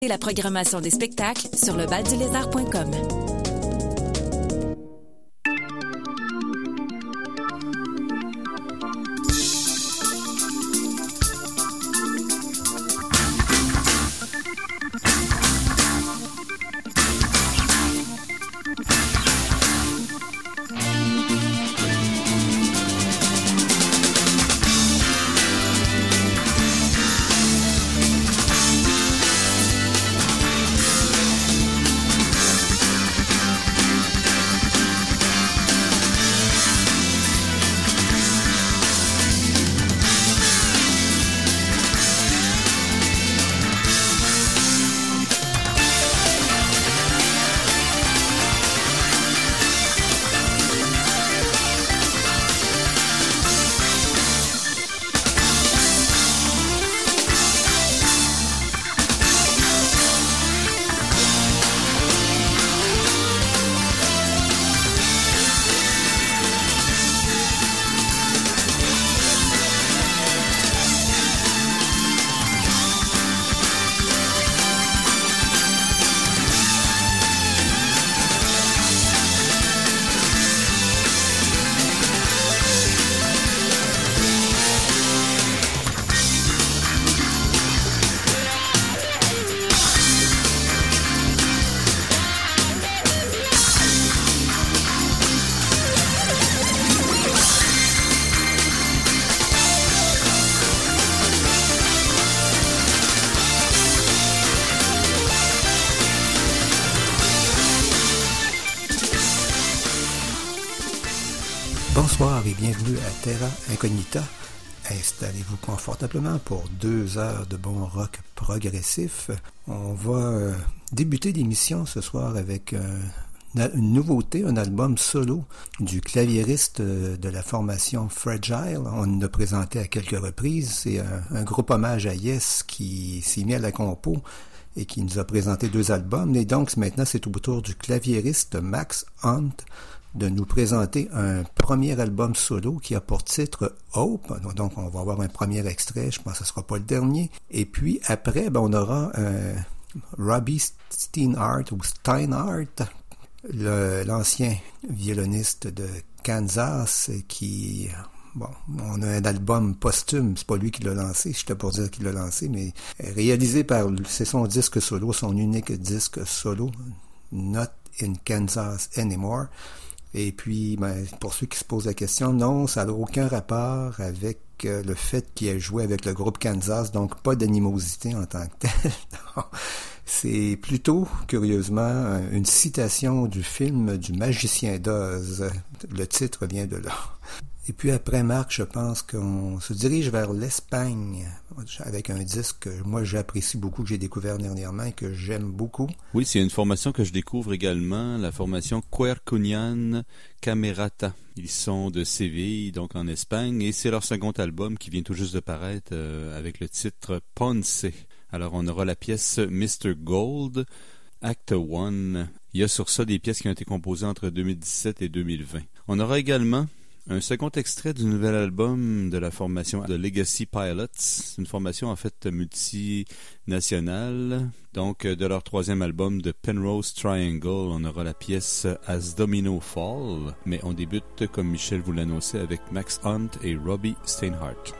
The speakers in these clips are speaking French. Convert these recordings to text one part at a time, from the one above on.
Et la programmation des spectacles sur lebaldulézard.com. Bonsoir et bienvenue à Terra Incognita. Installez-vous confortablement pour 2 heures de bon rock progressif. On va débuter l'émission ce soir avec une nouveauté, un album solo du claviériste de la formation Fragile. On l'a présenté à quelques reprises. C'est un groupe hommage à Yes qui s'est mis à la compo et qui nous a présenté 2 albums. Et donc maintenant c'est au tour du claviériste Max Hunt de nous présenter un premier album solo qui a pour titre Hope. Donc on va avoir un premier extrait, je pense que ce ne sera pas le dernier. Et puis après, on aura Robbie Steinhardt ou Steinhardt, l'ancien violoniste de Kansas qui... Bon, on a un album posthume, c'est pas lui qui l'a lancé, j'étais pour dire qu'il l'a lancé, mais réalisé par... C'est son disque solo, son unique disque solo, Not in Kansas Anymore. Et puis, pour ceux qui se posent la question, non, ça n'a aucun rapport avec le fait qu'il ait joué avec le groupe Kansas, donc pas d'animosité en tant que tel. C'est plutôt, curieusement, une citation du film du Magicien d'Oz. Le titre vient de là. Et puis après Marc, je pense qu'on se dirige vers l'Espagne avec un disque que moi j'apprécie beaucoup, que j'ai découvert dernièrement et que j'aime beaucoup. Oui, c'est une formation que je découvre également, la formation Quercunian Camerata. Ils sont de Séville, donc en Espagne, et c'est leur second album qui vient tout juste de paraître avec le titre Ponce. Alors on aura la pièce Mr. Gold, Act 1. Il y a sur ça des pièces qui ont été composées entre 2017 et 2020. On aura également un second extrait du nouvel album de la formation The Legacy Pilots. C'est une formation en fait multinationale. Donc de leur 3e album de Penrose Triangle, on aura la pièce As Domino Fall. Mais on débute, comme Michel vous l'annonçait, avec Max Hunt et Robbie Steinhardt.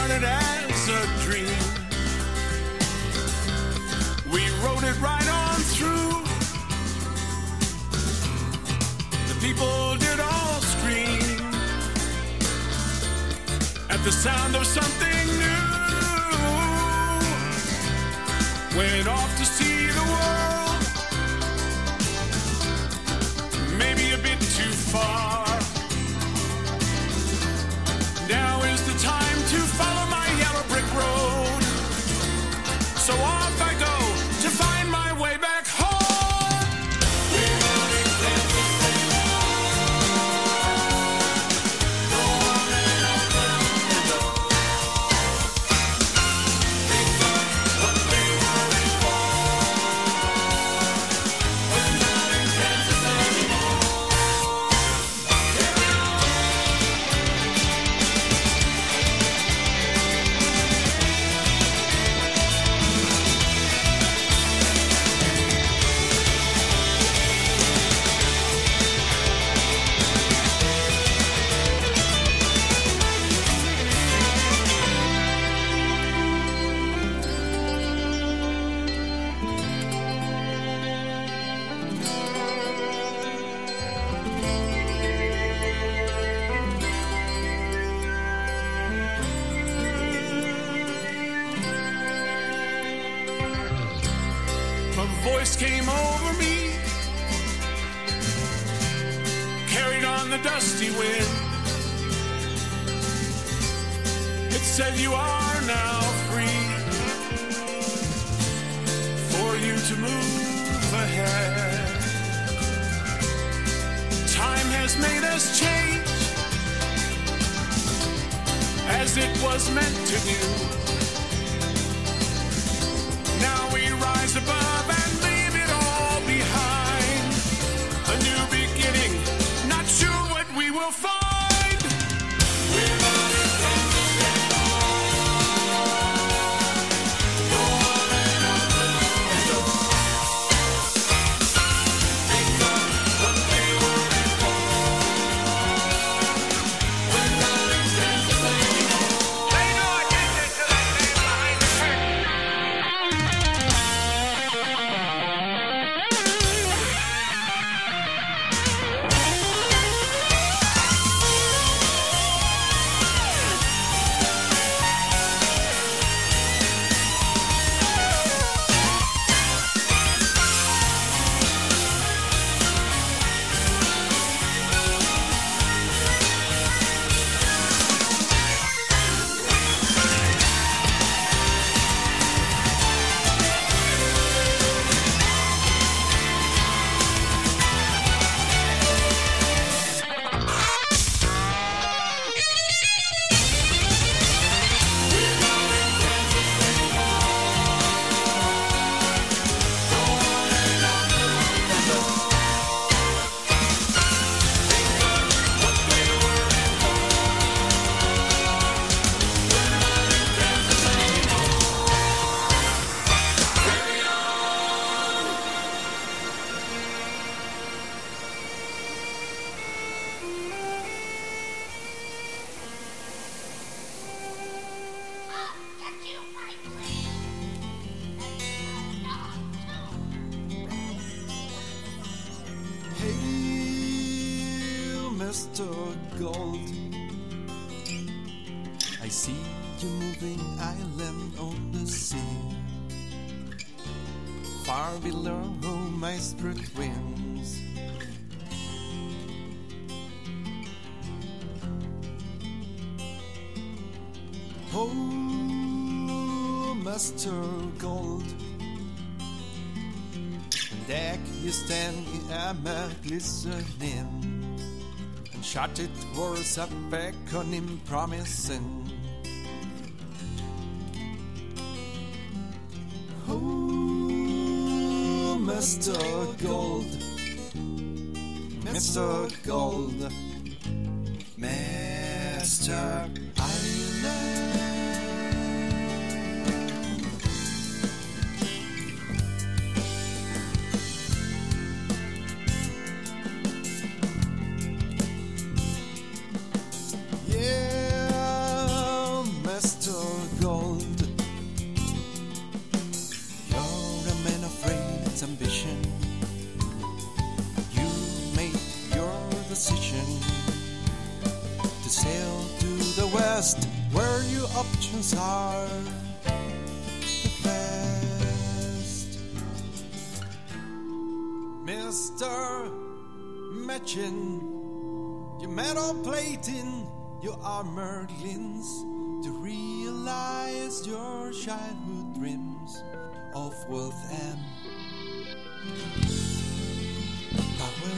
started as a dream. We rode it right on through. The people did all scream at the sound of something new. Went off to see the world, maybe a bit too far. Now is the time to follow my yellow brick road. So off I go to find my way back home. We're running Kansas anymore. Go on and open the door. Things are what they were before. We're not in Kansas anymore. Carry on. A voice came over me, carried on the dusty wind. It said, you are now free, for you to move ahead. Time has made us change, as it was meant to do. Now we rise above and leave it all behind. A new beginning, not sure what we will find. We're not in Kansas anymore. Go on and open the door. Things are what they were before. We're not in Kansas anymore. Pay no attention to that man behind the curtain. Hail, Mr. Gold. I see you moving island on the sea. Far below my spirit winds. Oh, Mr. Gold. There you stand, I'm glistening, and shouted words up back on him promising. Oh, Mr. Gold, Mr. Gold, Mr. Island. Yeah, Mr. position to sail to the west, where your options are the best. Mr. Matchin, your metal plating, your armored limbs, to realize your childhood dreams of wealth and power.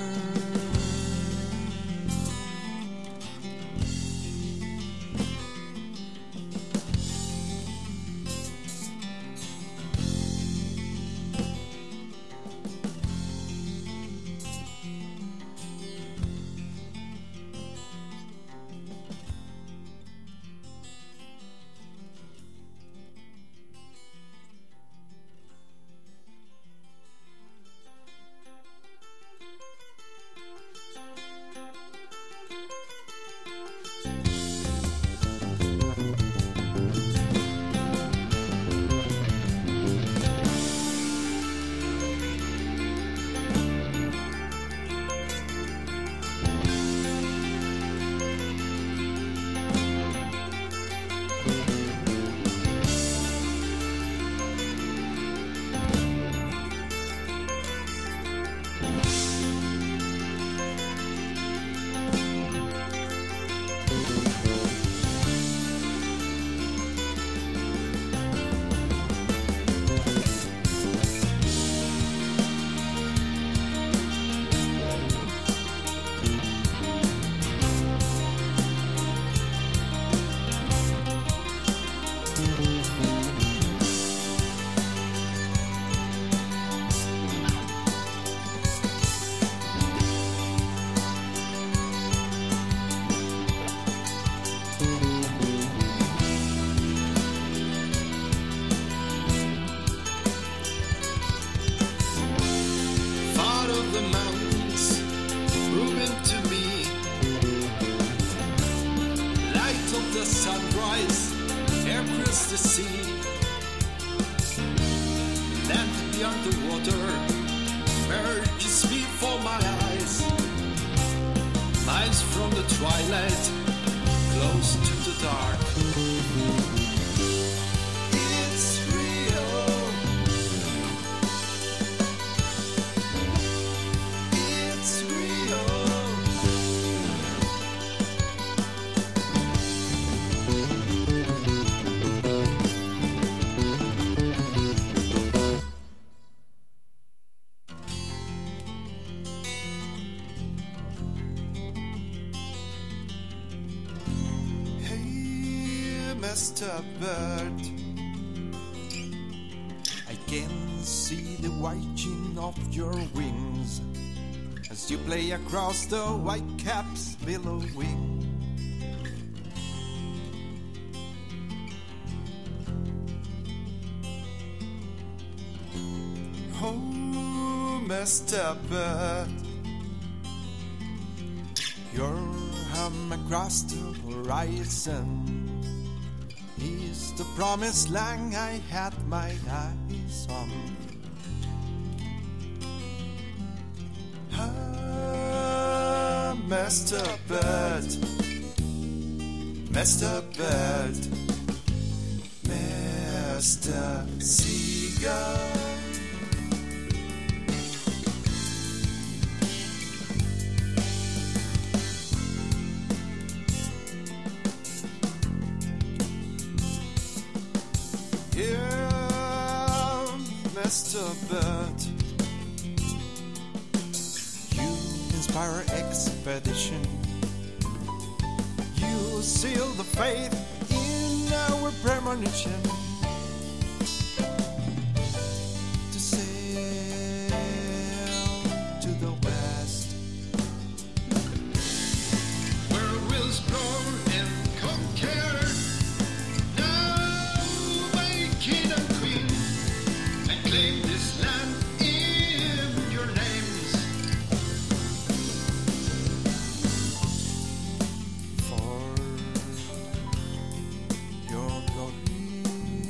Mr. Bird, I can see the whitening of your wings as you play across the white caps billowing. Oh, Mr. Bird, your hum across the horizon is the promised land I had my eyes on. Ah, Mr. Bird, Mr. Bird, Mr. Seagull. Mr. Bird, you inspire expedition. You seal the faith in our premonition to sail to the west, where we'll explore and conquer. Now my king and queen, and claim this land in your names. For your glory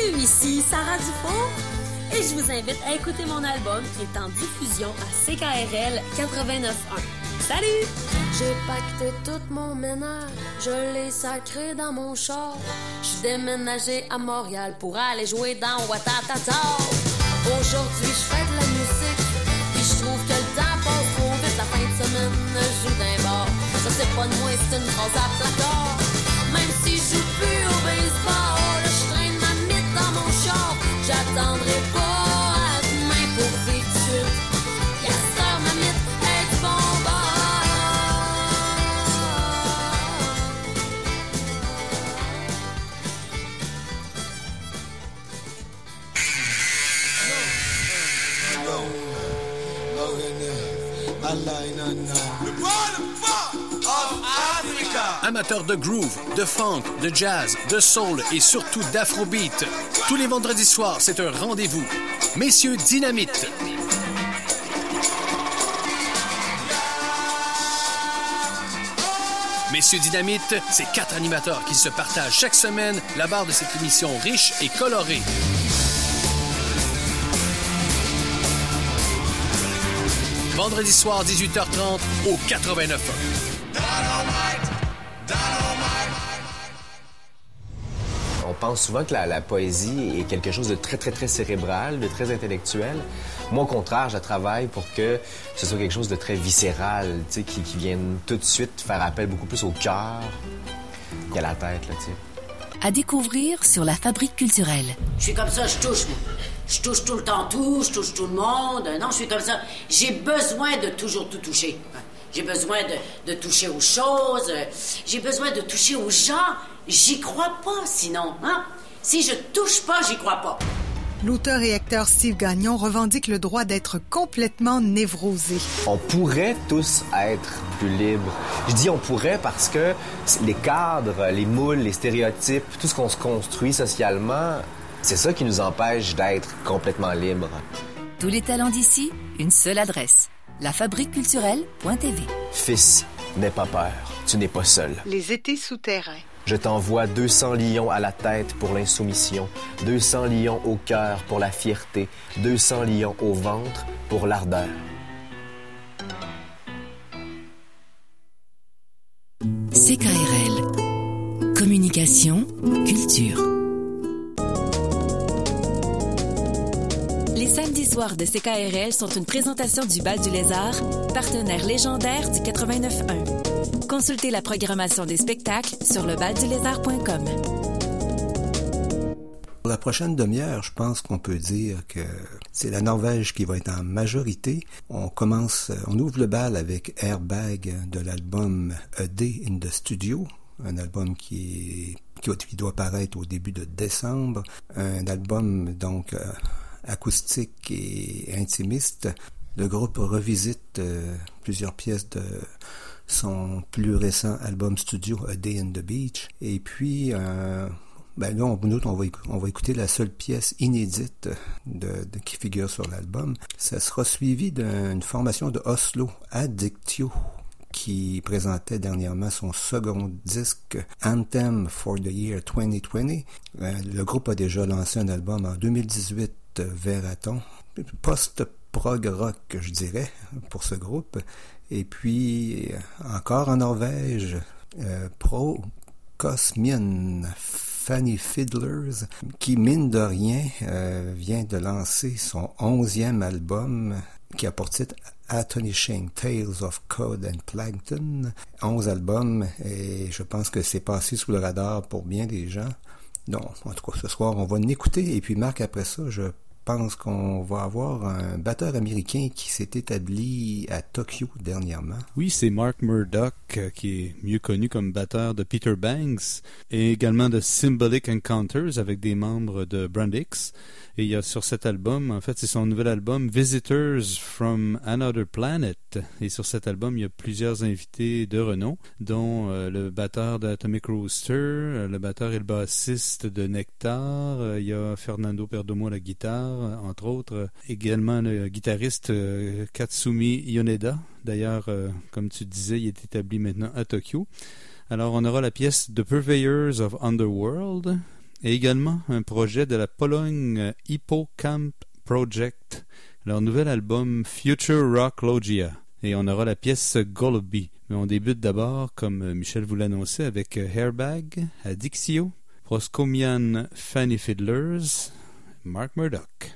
Salut, ici Sarah Dufour et je vous invite à écouter mon album qui est en diffusion à CKRL 89.1. Salut! J'ai pacté tout mon ménage, je l'ai sacré dans mon char. J'suis déménagé à Montréal pour aller jouer dans Ouattatata. Aujourd'hui, j'fais de la musique, puis j'trouve que le temps passe trop vite. La fin de semaine, je joue d'un bar. Ça, c'est pas de moi, c'est une phrase à placard. Même si je joue plus au baseball, je traîne ma mythe dans mon char. J'attendrai pas à demain pour vivre tout de suite. Yes, sir, ma mythe est du bon bord. Amateurs de groove, de funk, de jazz, de soul et surtout d'afrobeat. Tous les vendredis soirs, c'est un rendez-vous. Messieurs Dynamite. Messieurs Dynamite, c'est 4 animateurs qui se partagent chaque semaine la barre de cette émission riche et colorée. Vendredi soir, 18h30, au 89.1. On pense souvent que la poésie est quelque chose de très, très, très cérébral, de très intellectuel. Moi, au contraire, je travaille pour que ce soit quelque chose de très viscéral, tu sais, qui vienne tout de suite faire appel beaucoup plus au cœur qu'à la tête, là, tu sais. À découvrir sur la Fabrique culturelle. Je suis comme ça, je touche, moi. Je touche tout le temps tout, je touche tout le monde. Non, je suis comme ça. J'ai besoin de toujours tout toucher. J'ai besoin de toucher aux choses. J'ai besoin de toucher aux gens. J'y crois pas, sinon. Hein? Si je touche pas, j'y crois pas. L'auteur et acteur Steve Gagnon revendique le droit d'être complètement névrosé. On pourrait tous être plus libres. Je dis on pourrait parce que les cadres, les moules, les stéréotypes, tout ce qu'on se construit socialement, c'est ça qui nous empêche d'être complètement libres. Tous les talents d'ici, une seule adresse. lafabriqueculturelle.tv. Fils, n'aie pas peur. Tu n'es pas seul. Les étés souterrains. Je t'envoie 200 lions à la tête pour l'insoumission, 200 lions au cœur pour la fierté, 200 lions au ventre pour l'ardeur. CKRL. Communication, culture. Les samedis soirs de CKRL sont une présentation du Bal du Lézard, partenaire légendaire du 89.1. Consultez la programmation des spectacles sur lebaldulézard.com. Pour la prochaine demi-heure, je pense qu'on peut dire que c'est la Norvège qui va être en majorité. On ouvre le bal avec Airbag de l'album A Day in the Studio, un album qui doit paraître au début de décembre, un album donc acoustique et intimiste. Le groupe revisite plusieurs pièces de son plus récent album studio A Day in the Beach. Et puis, là, on va écouter la seule pièce inédite qui figure sur l'album. Ça sera suivi d'une formation de Oslo, Addictio, qui présentait dernièrement son second disque Anthem for the Year 2020. Le groupe a déjà lancé un album en 2018, Verraton, post-prog rock, je dirais, pour ce groupe. Et puis, encore en Norvège, Procosmian Fanny Fiddlers, qui, mine de rien, vient de lancer son 11e album, qui a pour titre Astonishing Tales of Code and Plankton. 11 albums, et je pense que c'est passé sous le radar pour bien des gens. Donc, en tout cas, ce soir, on va l'écouter, et puis Marc, après ça, je pense qu'on va avoir un batteur américain qui s'est établi à Tokyo dernièrement. Oui, c'est Mark Murdoch, qui est mieux connu comme batteur de Peter Banks et également de Symbolic Encounters avec des membres de Brand X. Et il y a sur cet album, en fait, c'est son nouvel album Visitors from Another Planet. Et sur cet album, il y a plusieurs invités de renom, dont le batteur d'Atomic Rooster, le batteur et le bassiste de Nectar. Il y a Fernando Perdomo à la guitare, entre autres. Également le guitariste Katsumi Yoneda. D'ailleurs, comme tu disais, il est établi maintenant à Tokyo. Alors, on aura la pièce The Purveyors of Underworld. et également un projet de la Pologne Hippocamp Project, leur nouvel album Future Rock Logia. Et on aura la pièce Gollby. Mais on débute d'abord, comme Michel vous l'annonçait, avec Hairbag, Adixio, Proscomian Fanny Fiddlers, Mark Murdoch.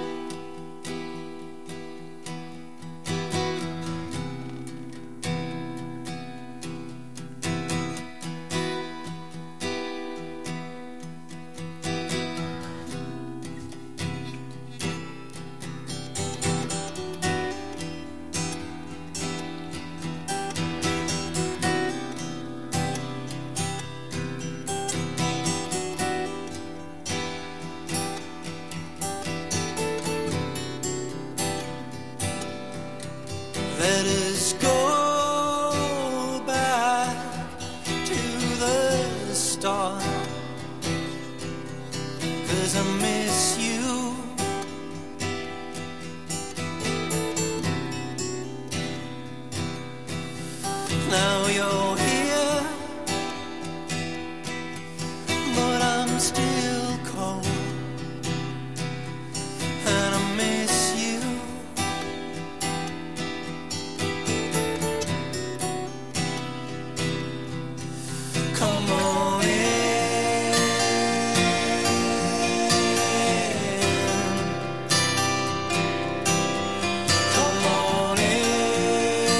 Let us go back to the start, 'cause I miss you. Now you're here, but I'm still cold, and I miss you. Come on in. Come on in.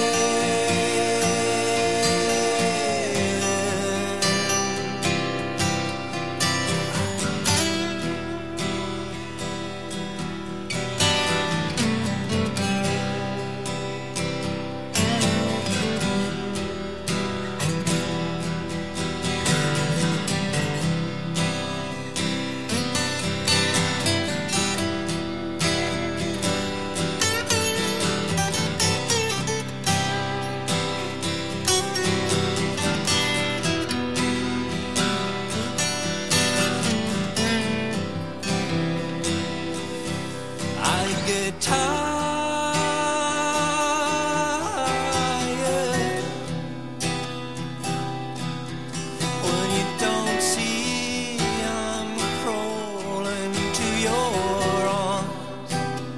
I get tired when you don't see I'm crawling to your arms.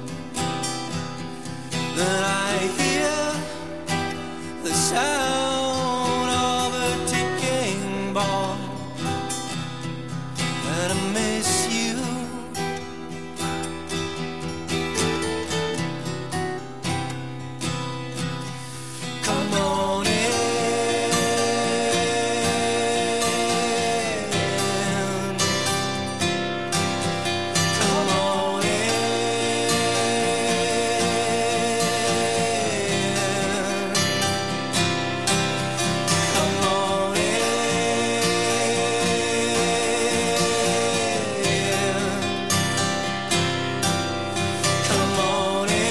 Then I hear the sound of a ticking bomb, and I miss you. Come on in. Come on in. Come on in. Come on in.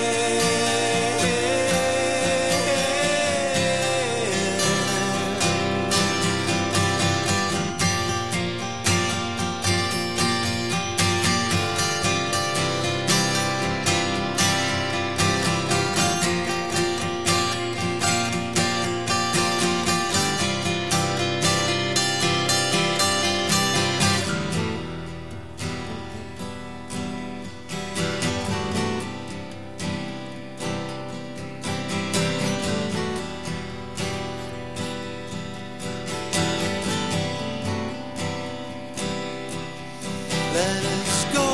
Let us go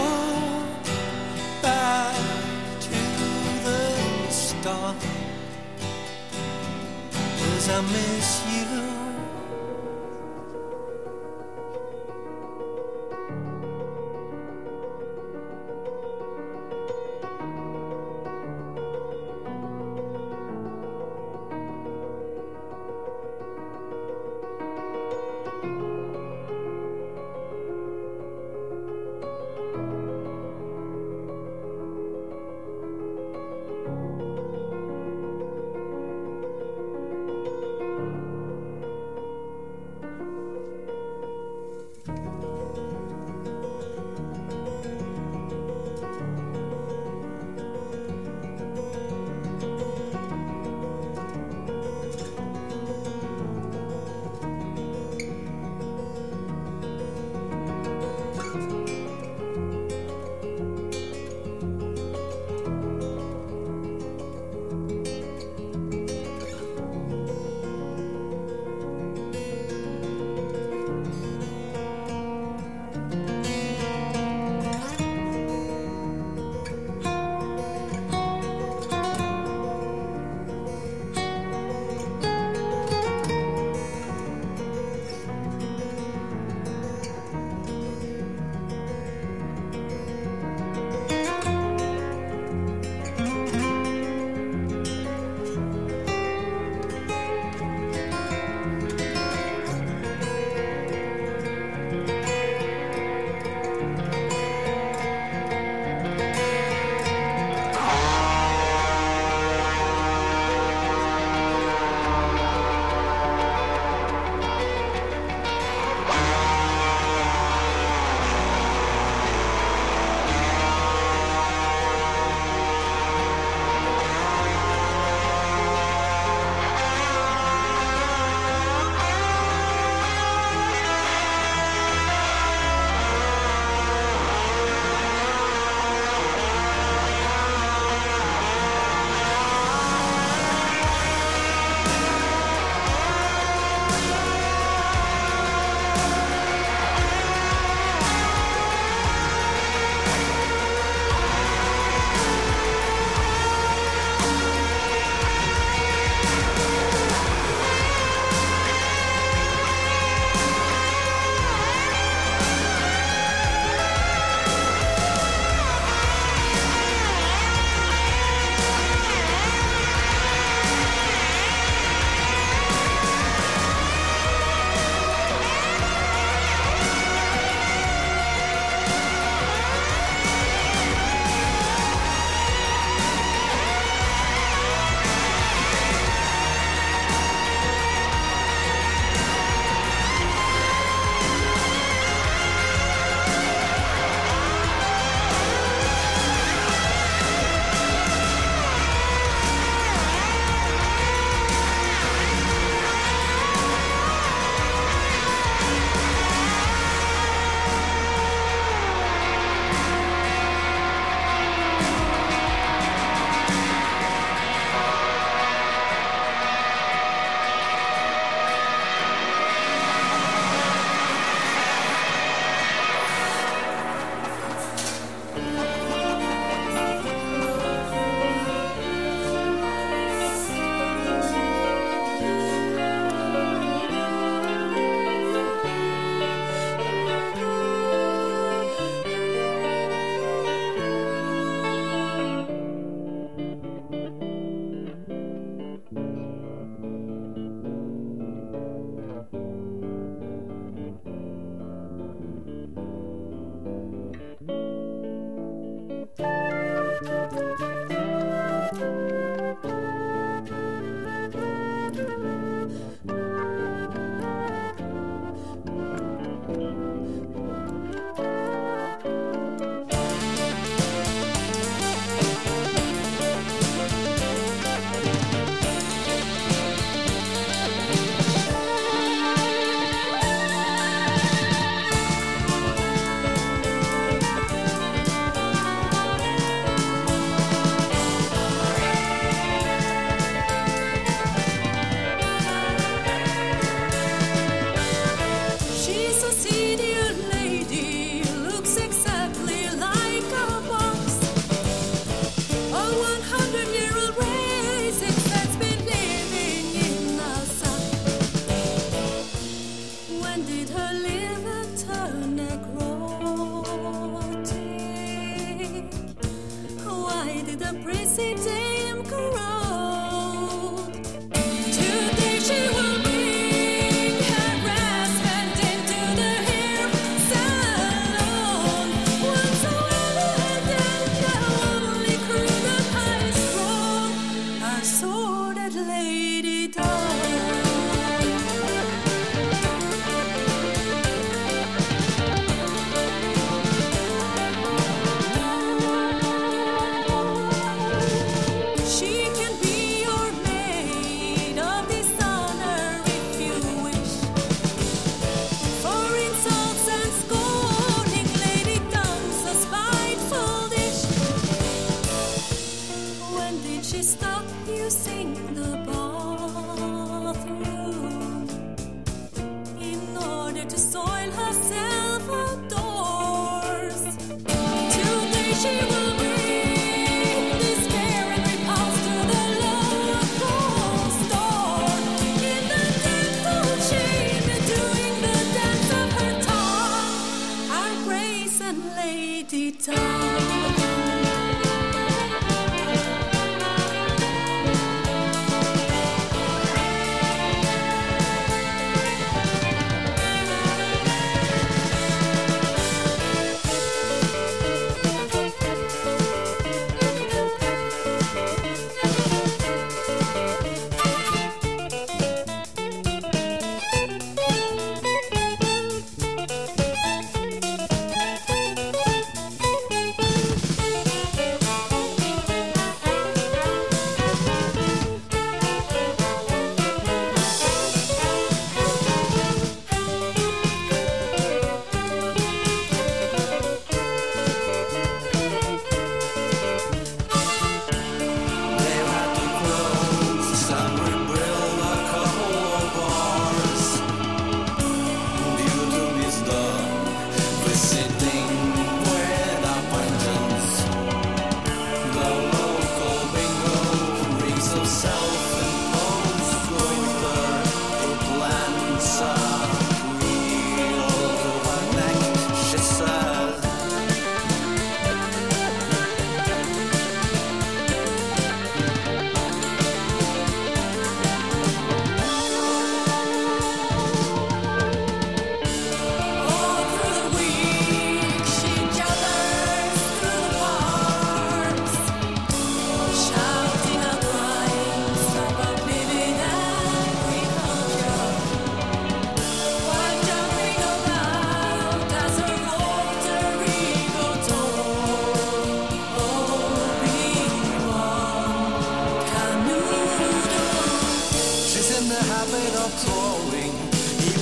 back to the start, 'cause I miss you.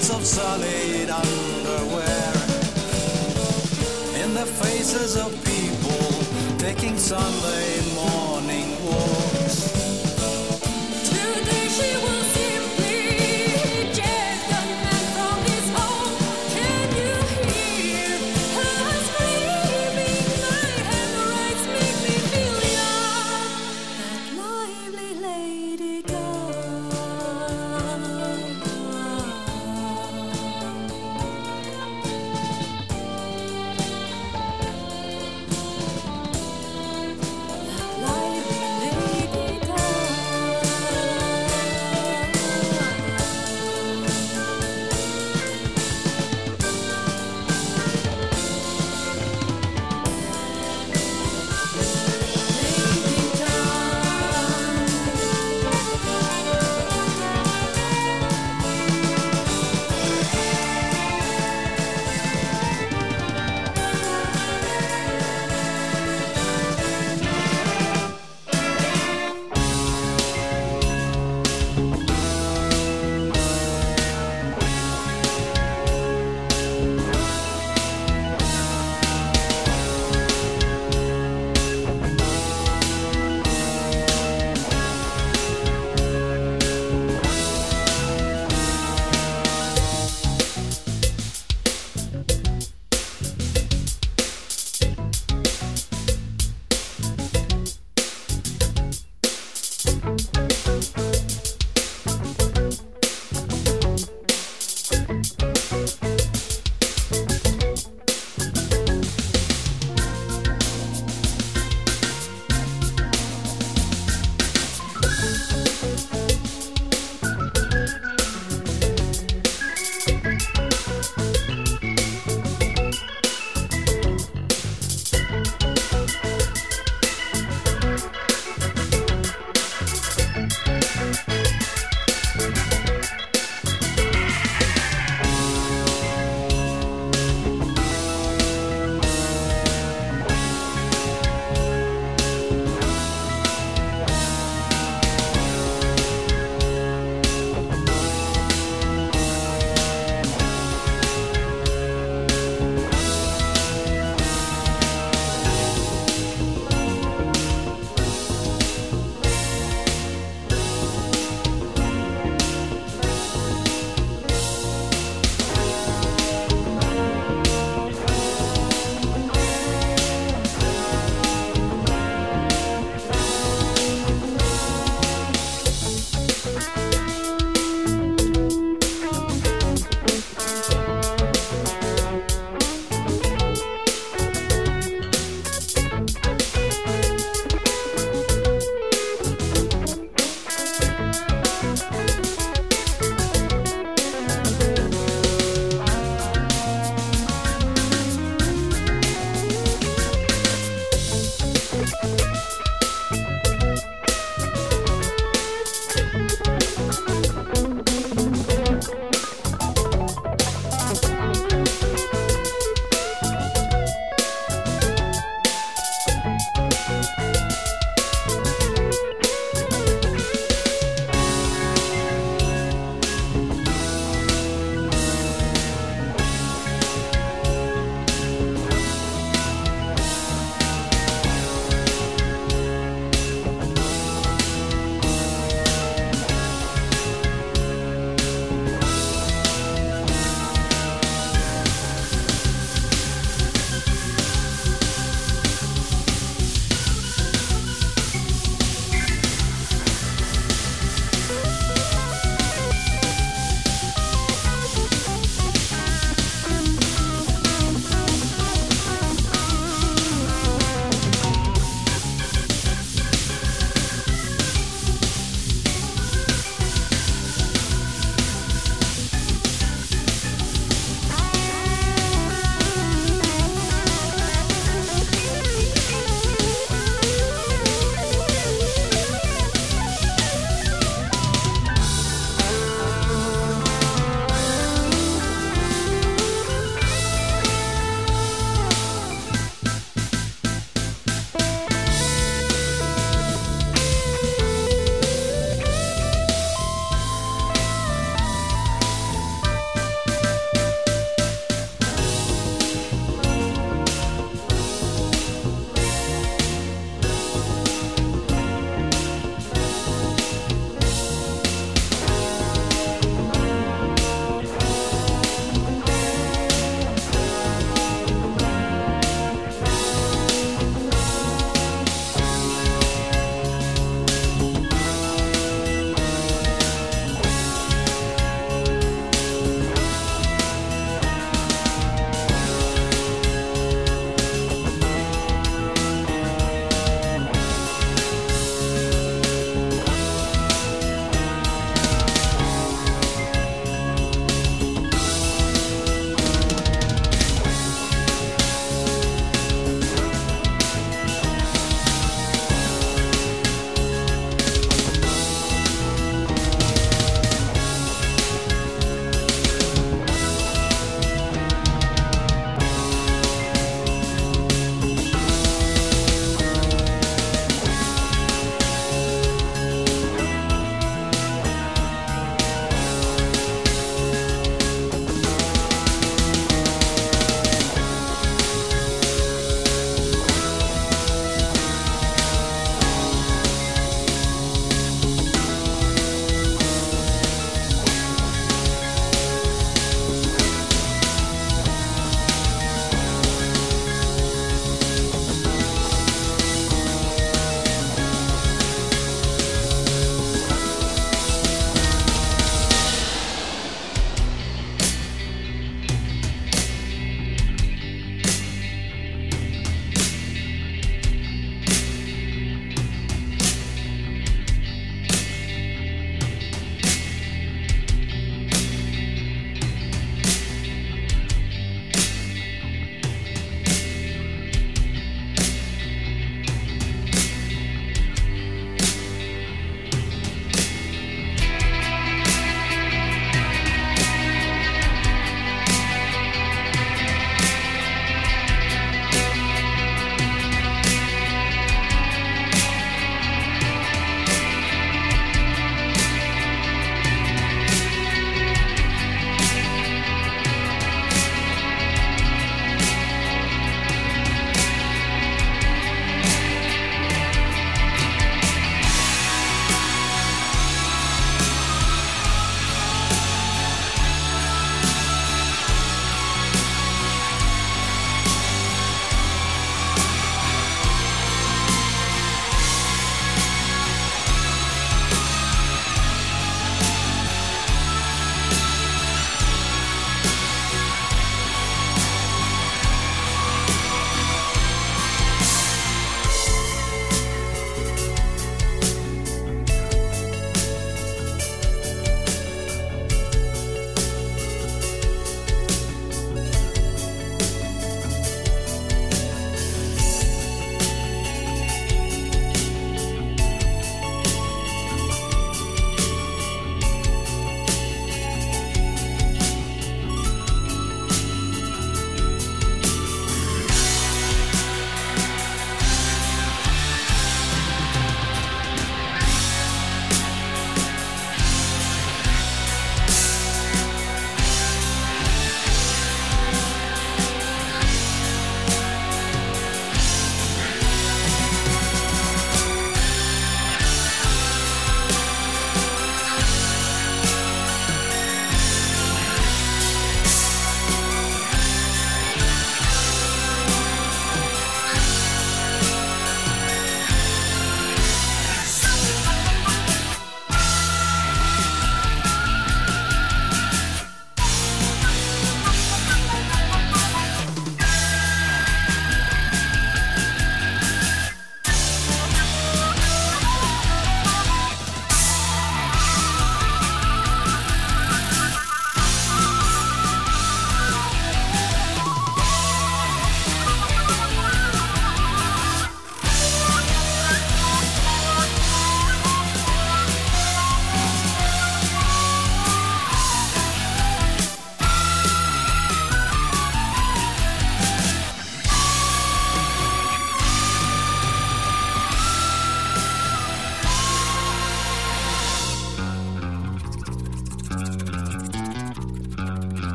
fields of solid underwear, in the faces of people taking Sunday morning walks. Today she will simply eject the man from his home. Can you hear her screaming? Night and the rights make me feel young. That lively lady gone.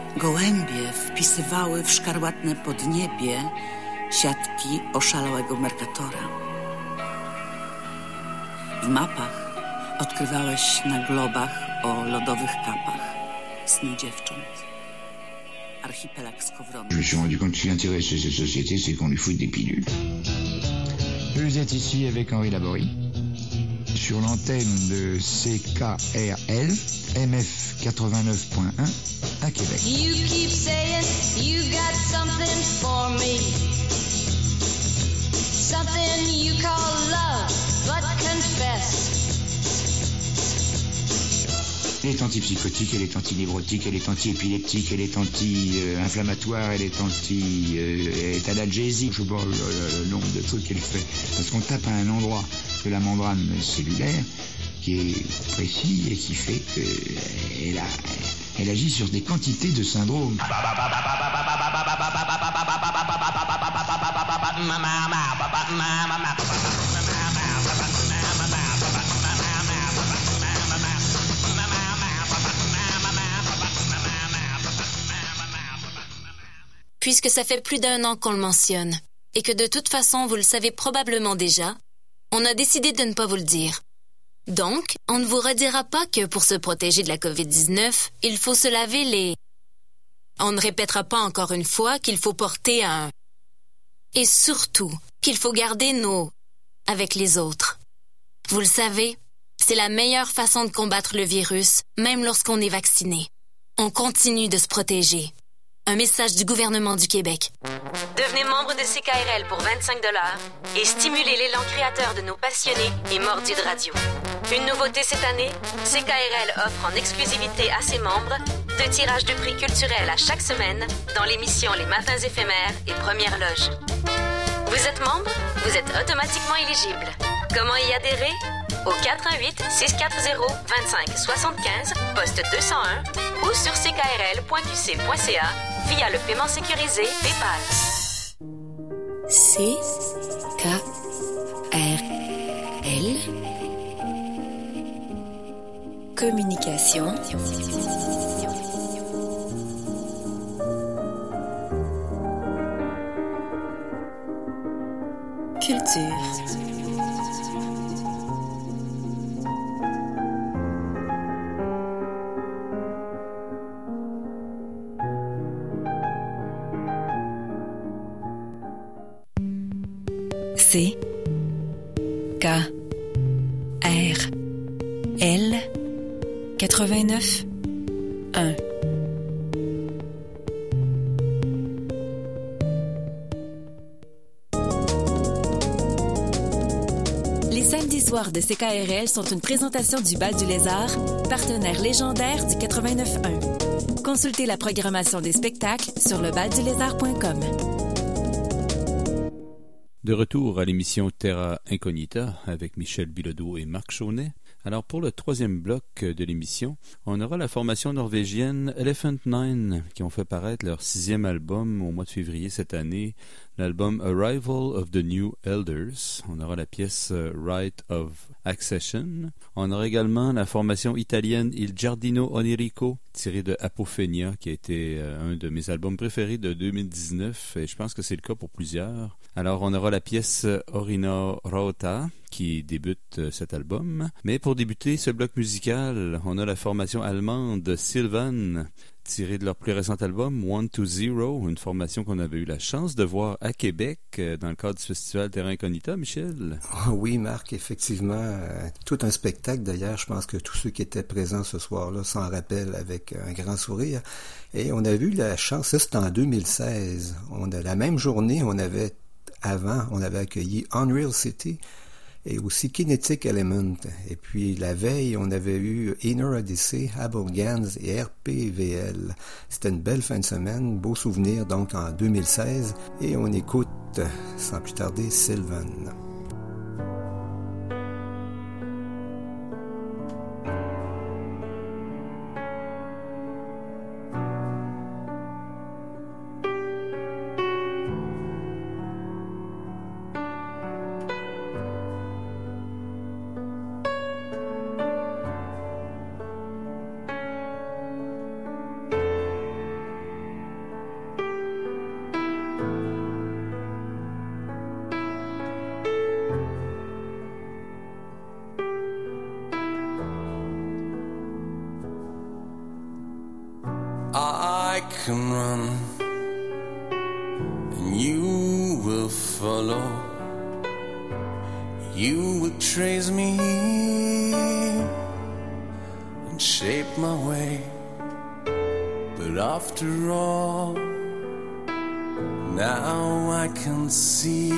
Gołębie wpisywały w szkarłatne podniebie siatki oszalałego Mercatora. W mapach odkrywałeś na globach o lodowych kapach sny dziewcząt. Archipelag Skowronek. Je me suis rendu compte que l'intérêt de cette société, c'est qu'on lui foute des pilules. Vous êtes ici avec Henri Laborie, sur l'antenne de CKRL, MF 89.1, à Québec. You keep saying you got something for me. Something you call love, but confess. Elle est antipsychotique, elle est antinévrotique, elle est anti-épileptique, elle est anti-inflammatoire, elle est elle est analgésique. Je sais pas le nombre de trucs qu'elle fait. Parce qu'on tape à un endroit de la membrane cellulaire qui est précis et qui fait qu'elle agit sur des quantités de syndromes. Puisque ça fait plus d'1 an qu'on le mentionne, et que de toute façon vous le savez probablement déjà, on a décidé de ne pas vous le dire. Donc, on ne vous redira pas que pour se protéger de la COVID-19, il faut se laver les... On ne répétera pas encore une fois qu'il faut porter un... Et surtout, qu'il faut garder nos... avec les autres. Vous le savez, c'est la meilleure façon de combattre le virus, même lorsqu'on est vacciné. On continue de se protéger. Un message du gouvernement du Québec. Devenez membre de CKRL pour 25$ et stimulez l'élan créateur de nos passionnés et mordus de radio. Une nouveauté cette année, CKRL offre en exclusivité à ses membres 2 tirages de prix culturels à chaque semaine dans l'émission Les Matins éphémères et Première Loge. Vous êtes membre? Vous êtes automatiquement éligible. Comment y adhérer? Au 88 640 25 75, poste 201 ou sur ckrl.qc.ca via le paiement sécurisé PayPal. CKRL Communication Culture CKRL 89.1 Les samedis soirs de CKRL sont une présentation du Bal du Lézard, partenaire légendaire du 89.1. Consultez la programmation des spectacles sur lebaldulézard.com. De retour à l'émission Terra Incognita avec Michel Bilodeau et Marc Chaunet. Alors pour le 3e bloc de l'émission, on aura la formation norvégienne Elephant Nine qui ont fait paraître leur 6e album au mois de février cette année, l'album Arrival of the New Elders. On aura la pièce Rite of Accession. On aura également la formation italienne Il Giardino Onirico, tirée de Apophenia, qui a été un de mes albums préférés de 2019, et je pense que c'est le cas pour plusieurs. Alors on aura la pièce Orina Rota, qui débute cet album. Mais pour débuter ce bloc musical, on a la formation allemande Sylvan, tirée de leur plus récent album 120, une formation qu'on avait eu la chance de voir à Québec dans le cadre du festival Terra Incognita, Michel. Oh oui, Marc, effectivement, tout un spectacle d'ailleurs. Je pense que tous ceux qui étaient présents ce soir-là s'en rappellent avec un grand sourire. Et on a eu la chance, ça c'était en 2016. La même journée, on avait accueilli Unreal City et aussi Kinetic Element. Et puis la veille, on avait eu Inner Odyssey, Aborgans et RPVL. C'était une belle fin de semaine, beau souvenir donc en 2016. Et on écoute sans plus tarder Sylvan. I can run and you will follow. You will trace me and shape my way. But after all, now I can see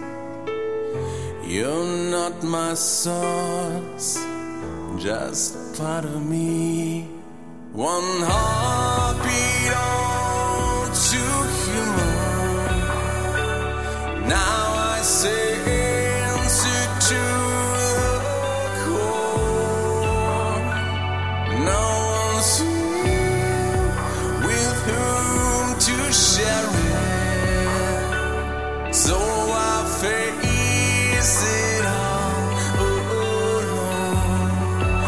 you're not my source, just part of me. One heartbeat on too human. Now I say answer to the core. No one's here with whom to share it, so I face it all alone.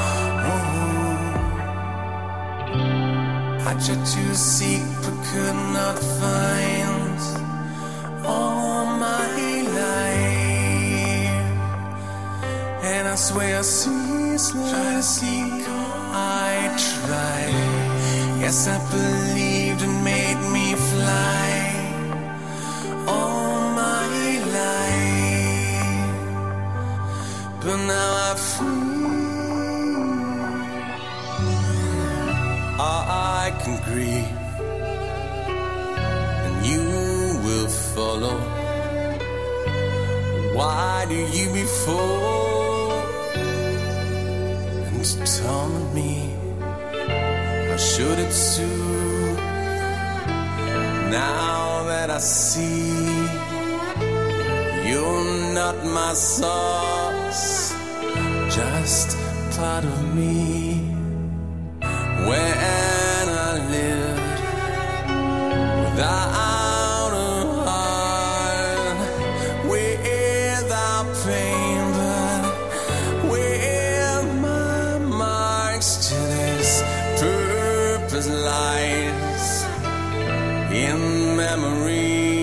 I tried to seek but could not find all my life, and I swear ceaselessly I tried. Yes, I believed it made me fly all my life, but now I feel I can grieve, and you will follow. Why do you before and torment me? Or should it soothe? Now that I see you're not my sauce, just part of me. When I lived without a heart, without pain, but with my marks to this purpose lies in memory.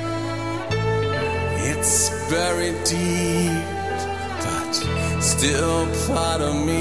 It's buried deep, but still part of me.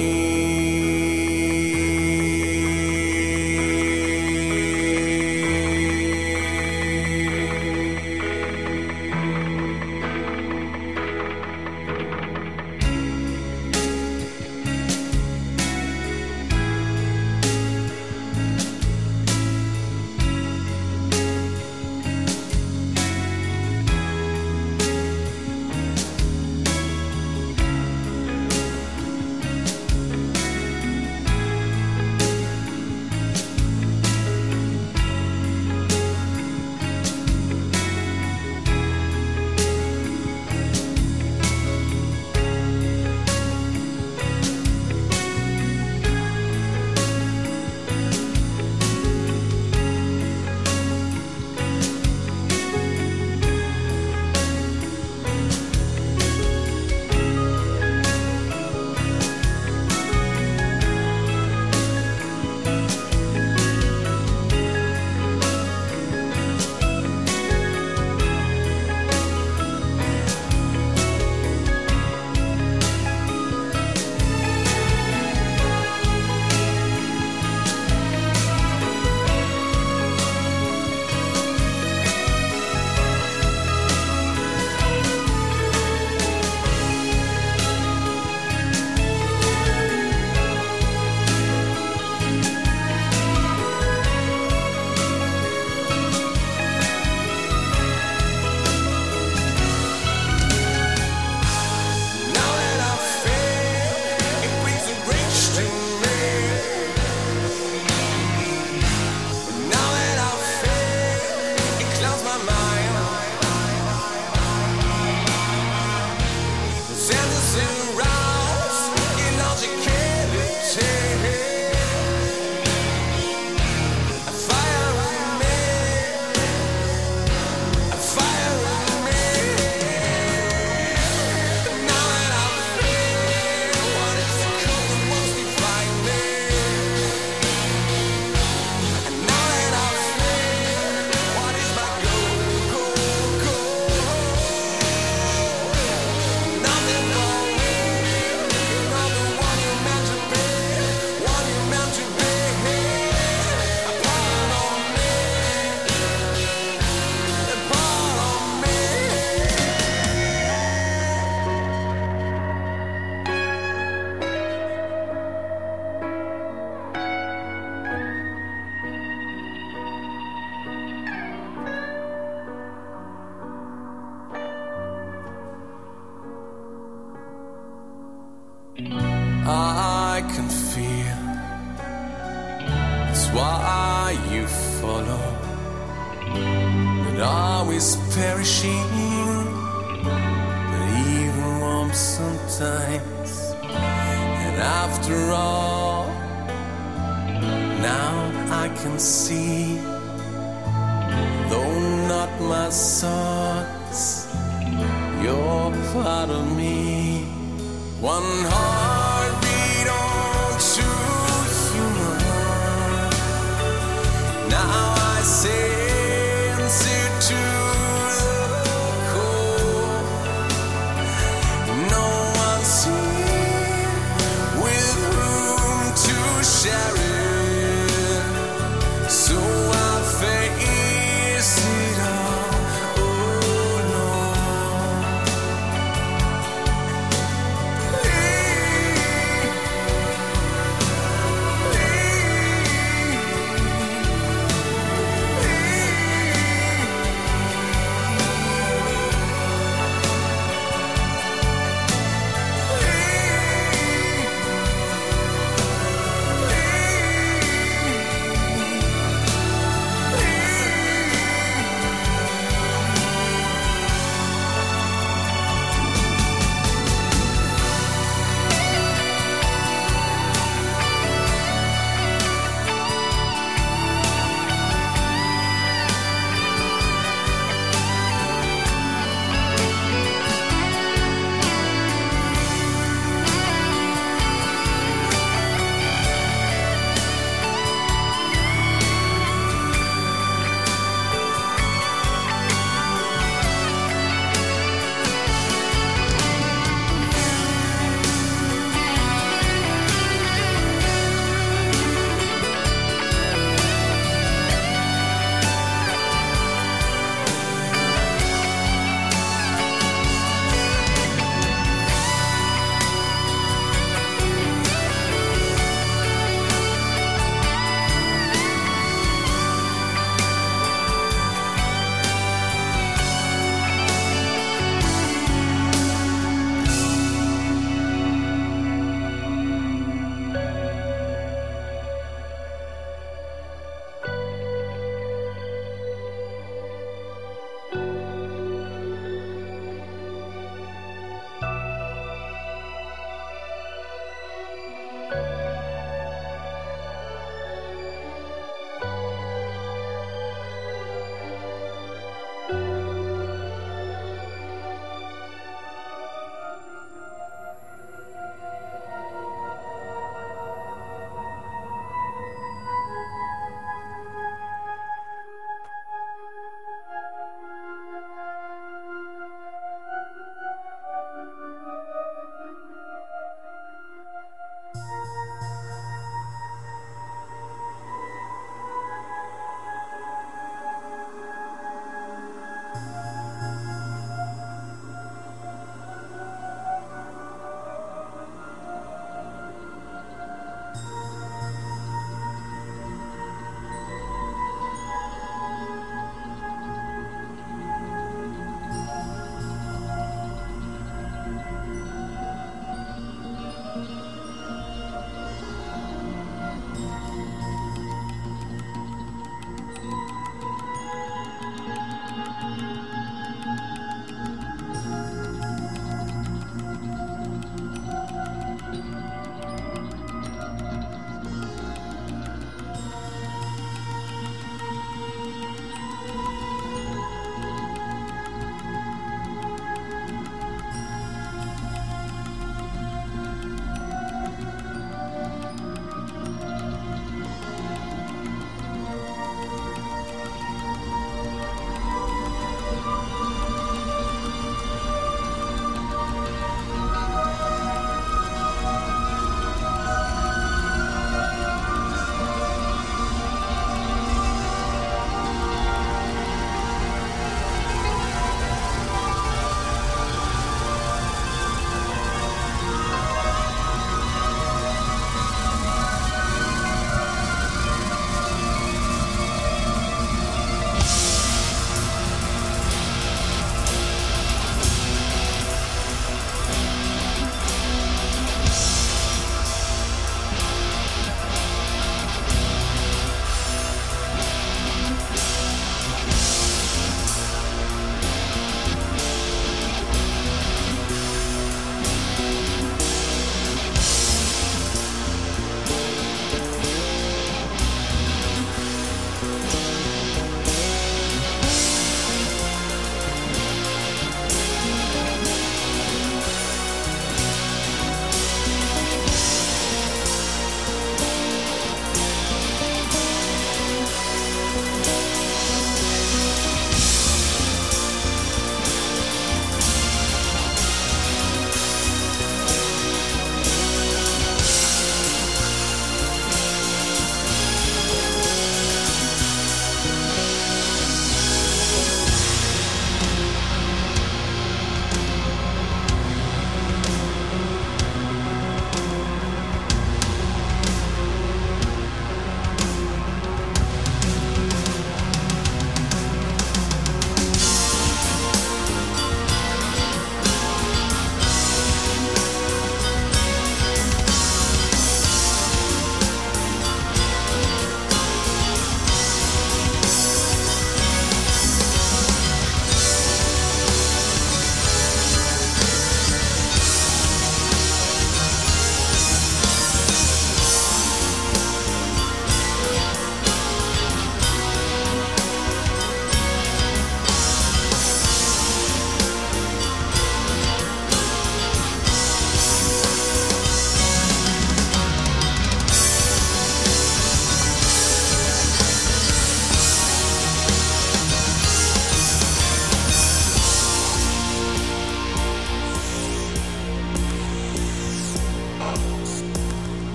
why you follow, but always perishing, but even warm sometimes. And after all, now I can see, though not my thoughts, you're part of me. One heartbeat on two human. Now I sense it to the core. No one's here with whom to share it, so I face it all alone. Please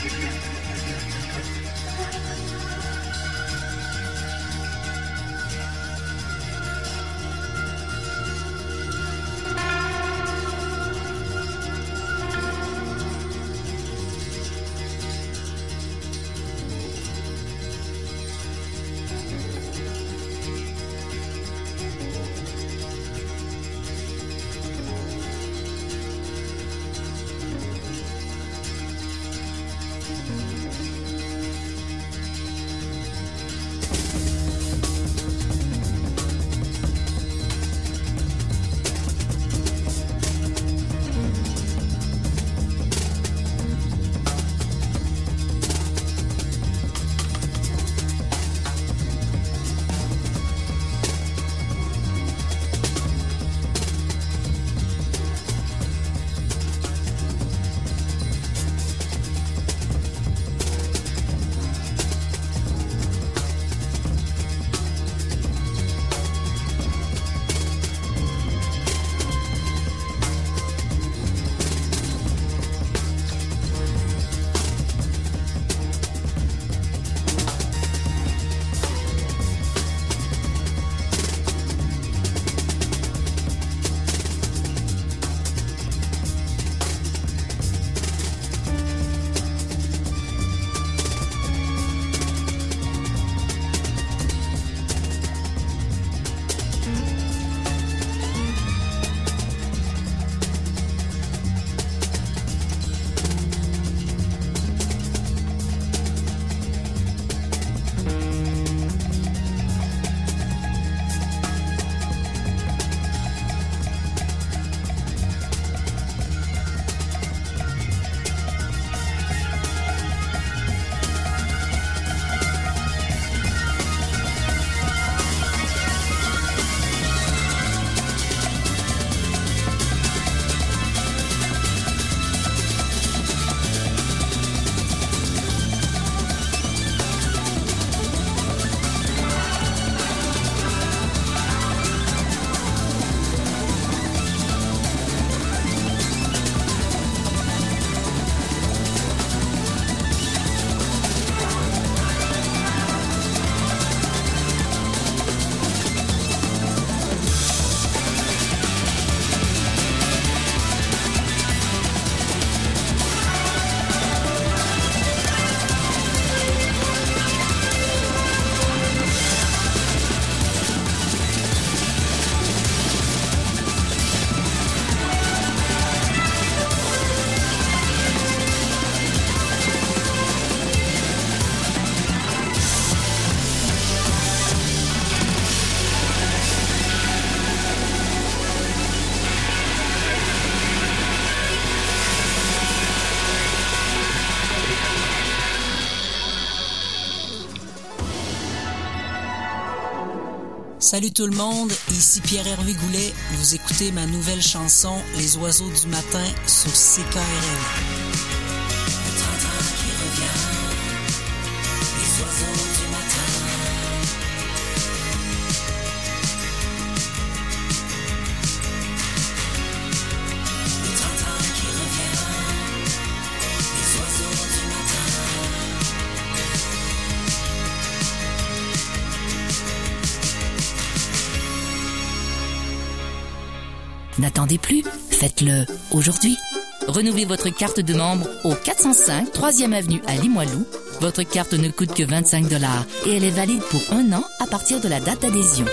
Salut tout le monde, ici Pierre-Hervé Goulet. Vous écoutez ma nouvelle chanson « Les oiseaux du matin » sur CKRL. N'attendez plus, faites-le aujourd'hui. Renouvelez votre carte de membre au 405 3e Avenue à Limoilou. Votre carte ne coûte que 25 $ et elle est valide pour 1 an à partir de la date d'adhésion.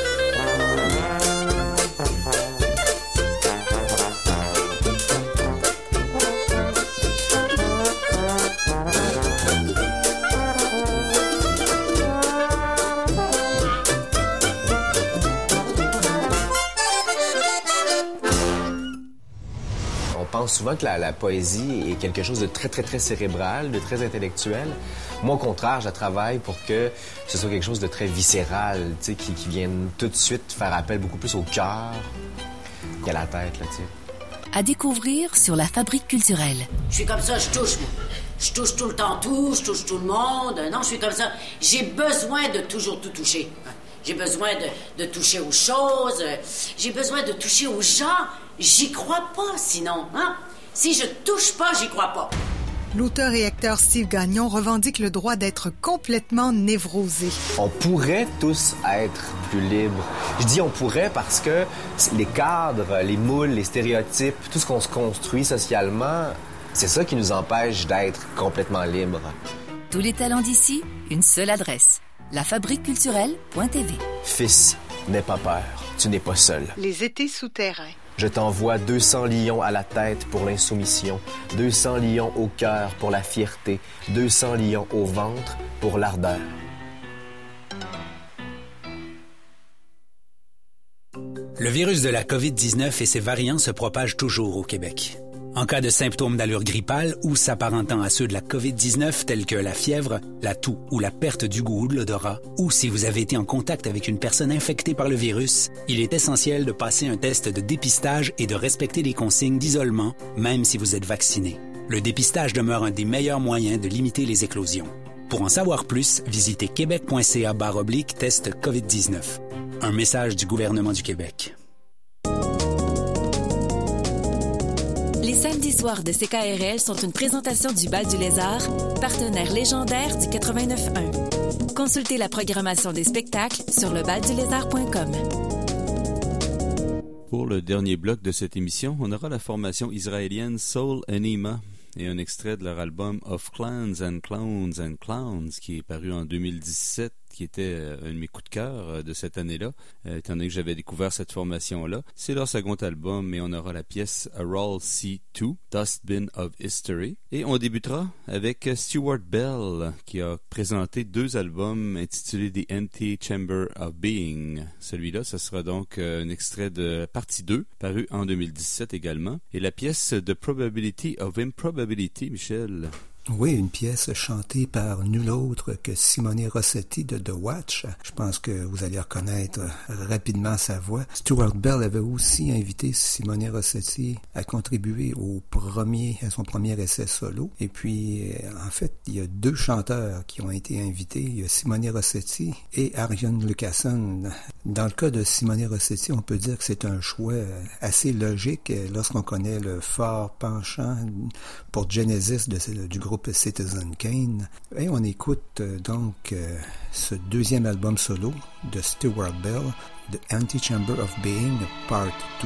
Souvent que la poésie est quelque chose de très, très, très cérébral, de très intellectuel. Moi, au contraire, je travaille pour que ce soit quelque chose de très viscéral, tu sais, qui vienne tout de suite faire appel beaucoup plus au cœur qu'à la tête, là, tu sais. À découvrir sur la Fabrique culturelle. Je suis comme ça, je touche, moi. Je touche tout le temps tout, je touche tout le monde. Non, je suis comme ça. J'ai besoin de toujours tout toucher. J'ai besoin de toucher aux choses. J'ai besoin de toucher aux gens. J'y crois pas, sinon, hein? Si je touche pas, j'y crois pas. L'auteur et acteur Steve Gagnon revendique le droit d'être complètement névrosé. On pourrait tous être plus libres. Je dis on pourrait parce que les cadres, les moules, les stéréotypes, tout ce qu'on se construit socialement, c'est ça qui nous empêche d'être complètement libres. Tous les talents d'ici, une seule adresse. lafabriqueculturelle.tv. Fils, n'aie pas peur. Tu n'es pas seul. Les étés souterrains. Je t'envoie 200 lions à la tête pour l'insoumission, 200 lions au cœur pour la fierté, 200 lions au ventre pour l'ardeur. Le virus de la COVID-19 et ses variants se propagent toujours au Québec. En cas de symptômes d'allure grippale ou s'apparentant à ceux de la COVID-19 tels que la fièvre, la toux ou la perte du goût ou de l'odorat, ou si vous avez été en contact avec une personne infectée par le virus, il est essentiel de passer un test de dépistage et de respecter les consignes d'isolement, même si vous êtes vacciné. Le dépistage demeure un des meilleurs moyens de limiter les éclosions. Pour en savoir plus, visitez québec.ca/test COVID-19. Un message du gouvernement du Québec. Les samedis soirs de CKRL sont une présentation du Bal du Lézard, partenaire légendaire du 89.1. Consultez la programmation des spectacles sur lebaldulézard.com. Pour le dernier bloc de cette émission, on aura la formation israélienne Soul Anima et un extrait de leur album Of Clans and Clowns and Clowns qui est paru en 2017, qui était un de mes coups de cœur de cette année-là, étant donné que j'avais découvert cette formation-là. C'est leur second album et on aura la pièce A Roll C2, Dustbin of History. Et on débutera avec Stuart Bell, qui a présenté 2 albums intitulés The Empty Chamber of Being. Celui-là, ce sera donc un extrait de partie 2, paru en 2017 également. Et la pièce The Probability of Improbability, Michel. Oui, une pièce chantée par nul autre que Simone Rossetti de The Watch. Je pense que vous allez reconnaître rapidement sa voix. Stuart Bell avait aussi invité Simone Rossetti à contribuer à son premier essai solo. Et puis, en fait, il y a 2 chanteurs qui ont été invités. Il y a Simone Rossetti et Arion Lucassen. Dans le cas de Simone Rossetti, on peut dire que c'est un choix assez logique lorsqu'on connaît le fort penchant pour Genesis du groupe Citizen Kane. Et on écoute donc ce 2e album solo de Stuart Bell, The Empty Chamber of Being, Part 2.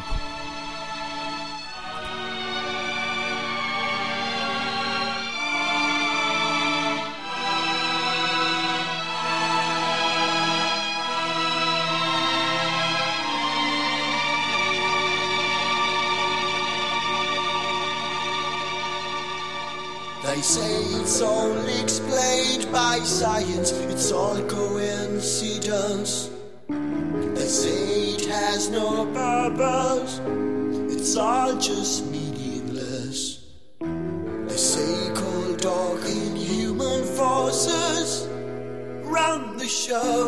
They say it's only explained by science, it's all coincidence. They say it has no purpose, it's all just meaningless. They say cold dark inhuman forces run the show.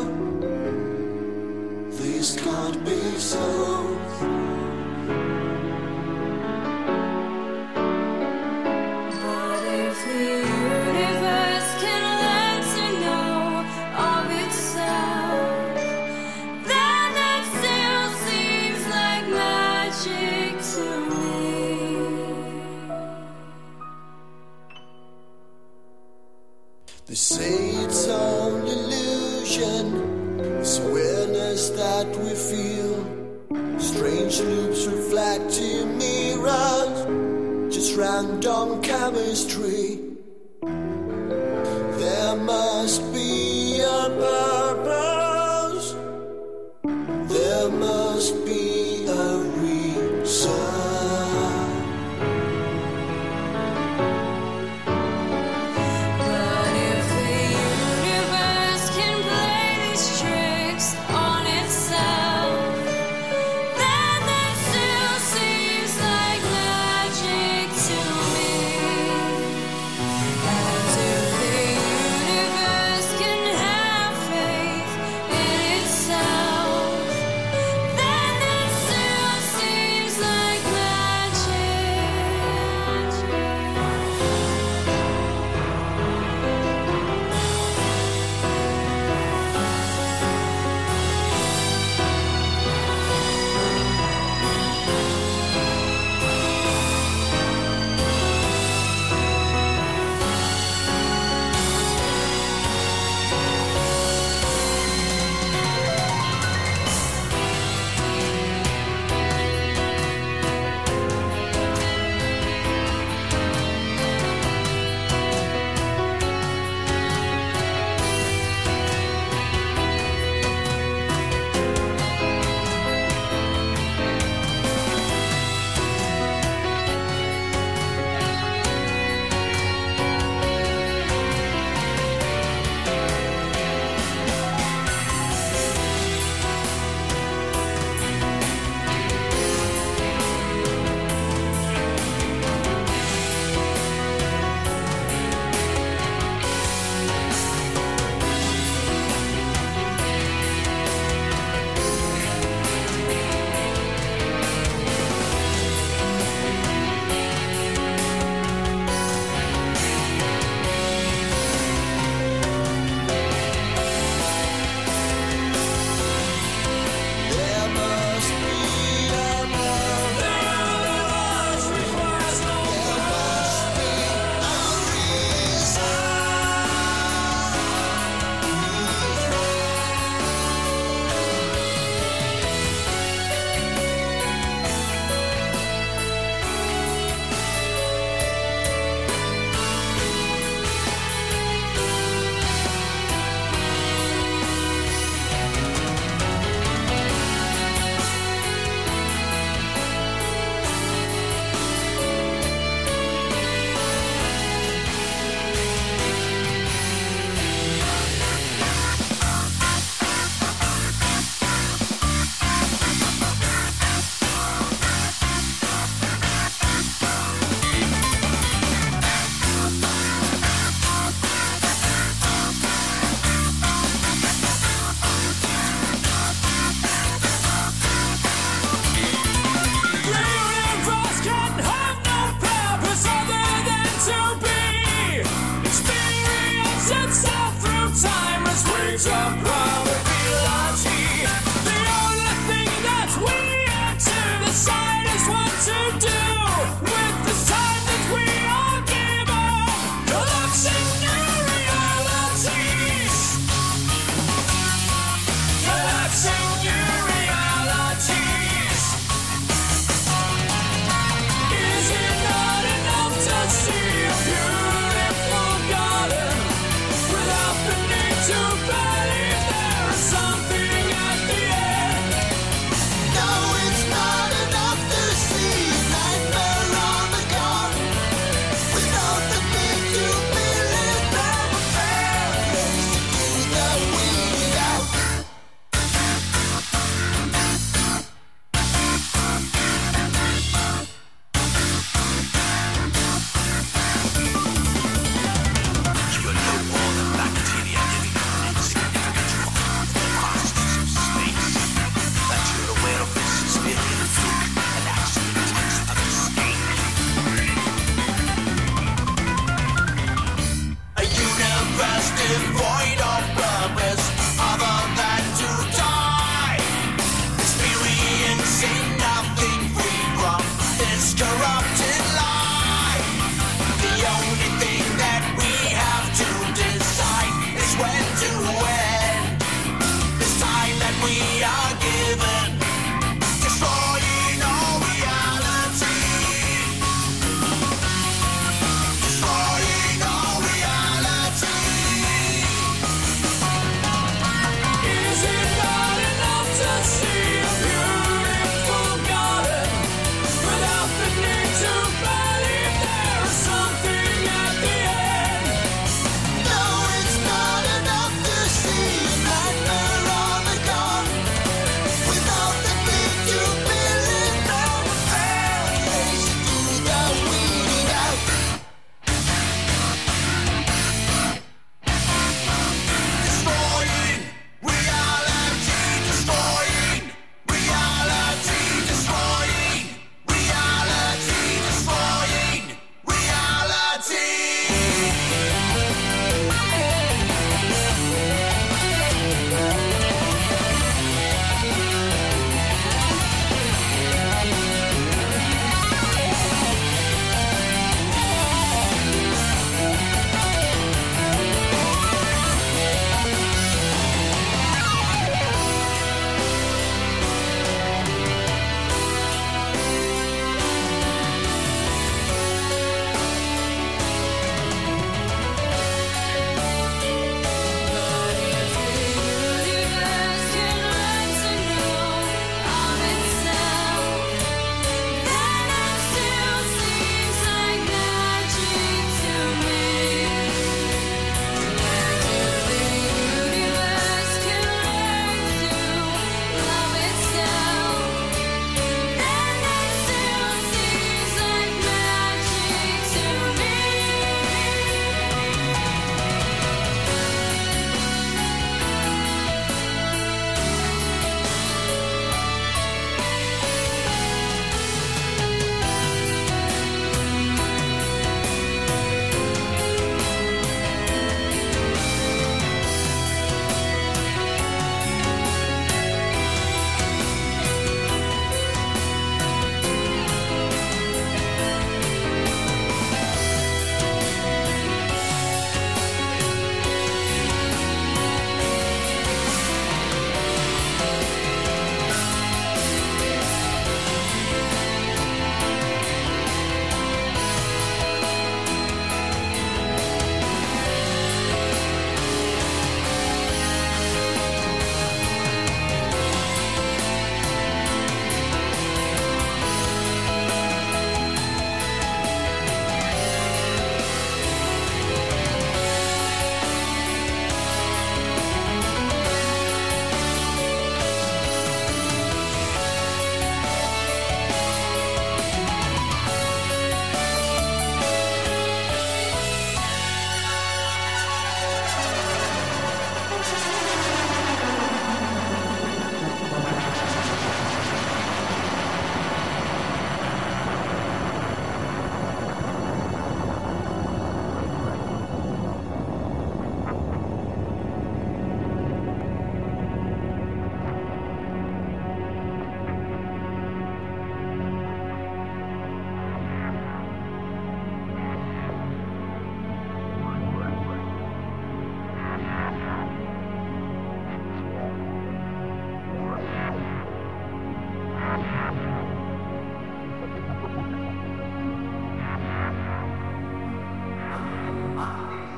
This can't be so. They say it's all illusion, this awareness that we feel. Strange loops reflecting mirrors, just random chemistry. There must be a purpose, there must be a reason. To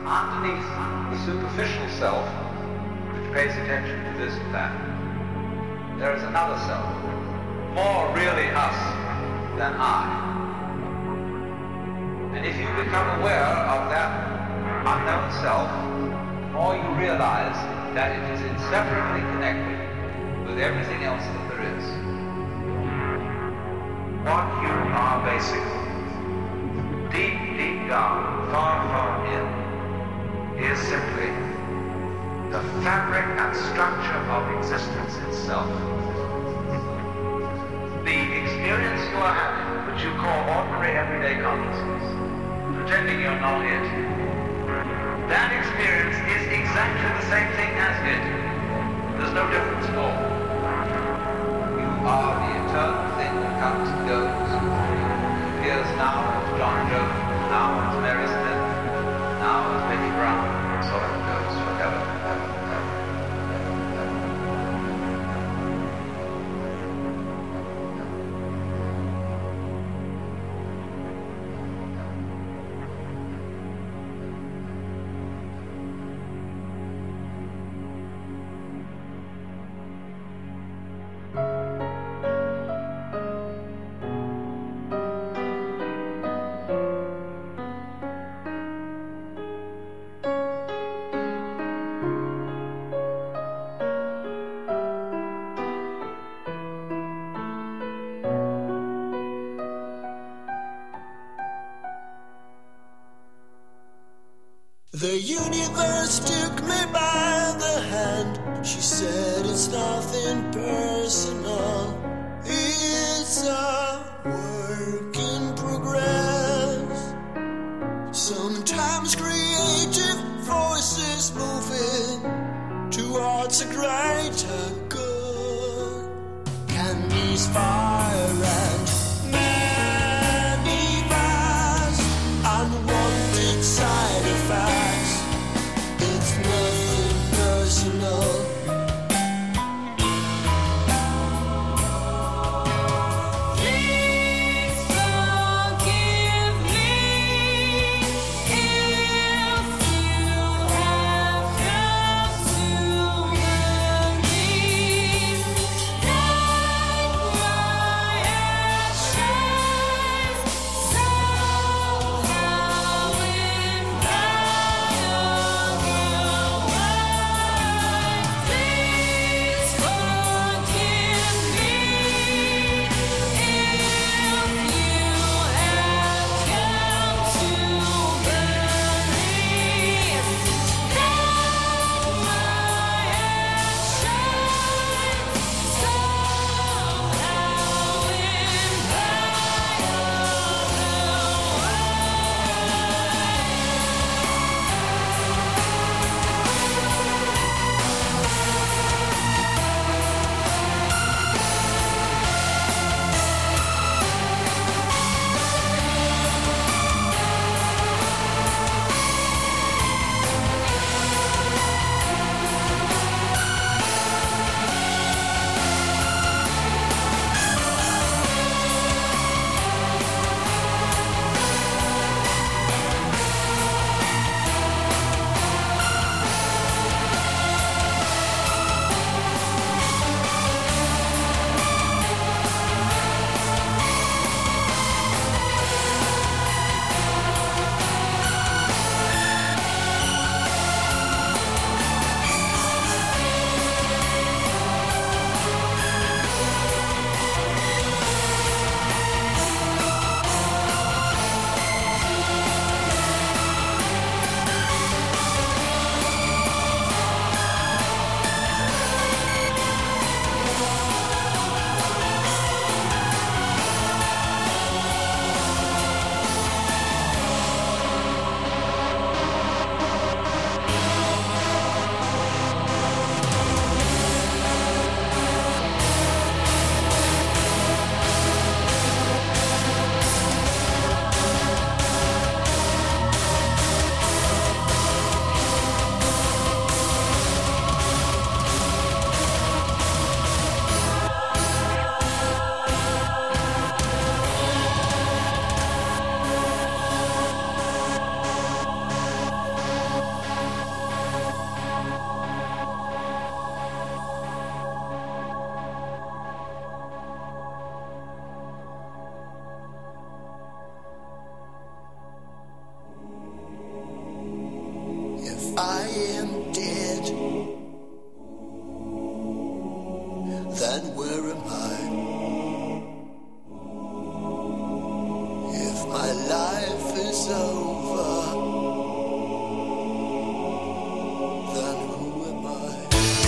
underneath the superficial self, which pays attention to this and that, there is another self, more really us than I. And if you become aware of that unknown self, the more you realize that it is inseparably connected with everything else that there is. What you are basically, deep, deep down, far, far in, is simply the fabric and structure of existence itself. The experience you are having, which you call ordinary everyday consciousness, pretending you're not it, that experience is exactly the same thing as it. There's no difference at all. You are the eternal thing that comes and goes, appears now as John Jones, now as Mary Smith, now as Betty Brown, so it goes forever and ever and ever. The universe took me by the hand. She said it's nothing personal. It's a work in progress. Sometimes creative voices moving towards a greater good. Can these fire and manifest unwanted side effects? It's nothing personal. Please forgive me if you have come to believe that my I am dead, then where am I? If my life is over, then who am I?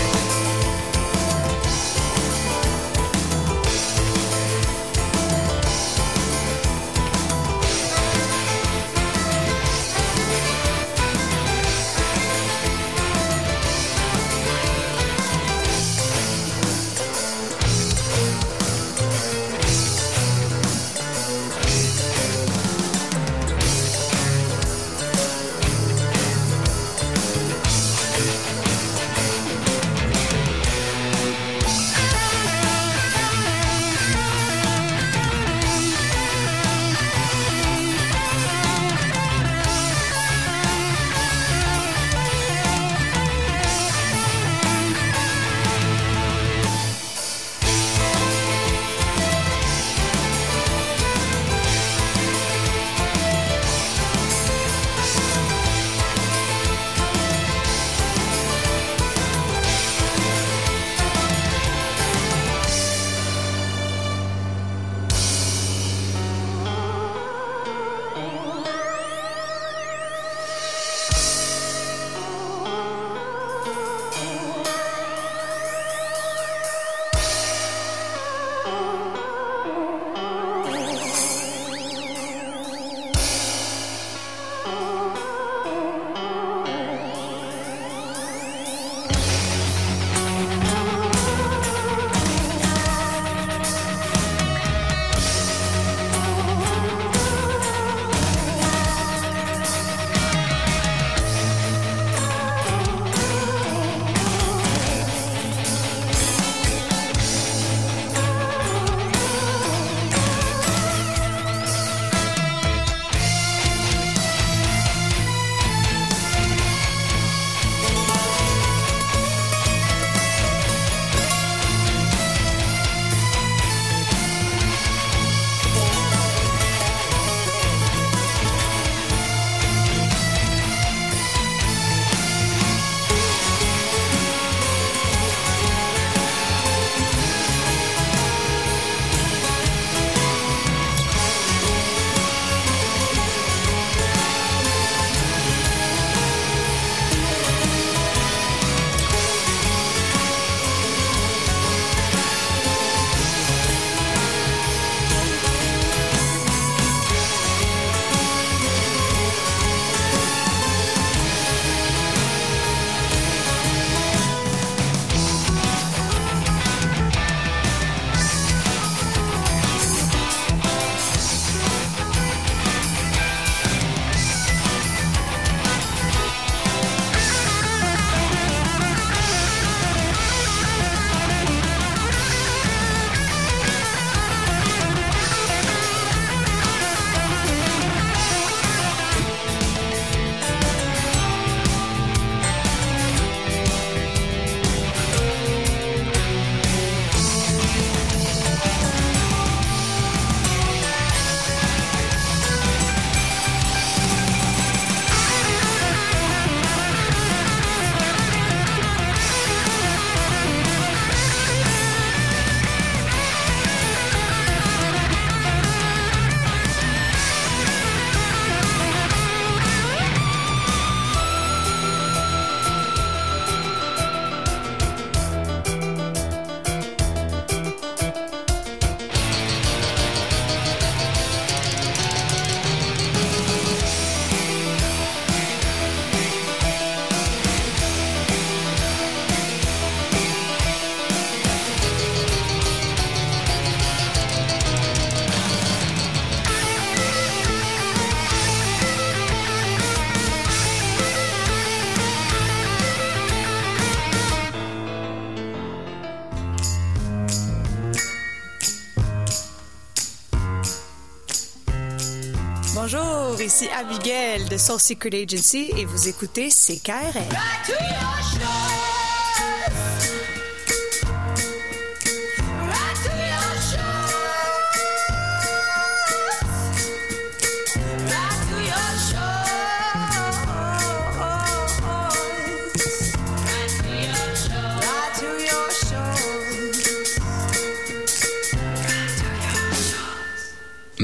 Bonjour, ici Abigail de Soul Secret Agency et vous écoutez CKRL.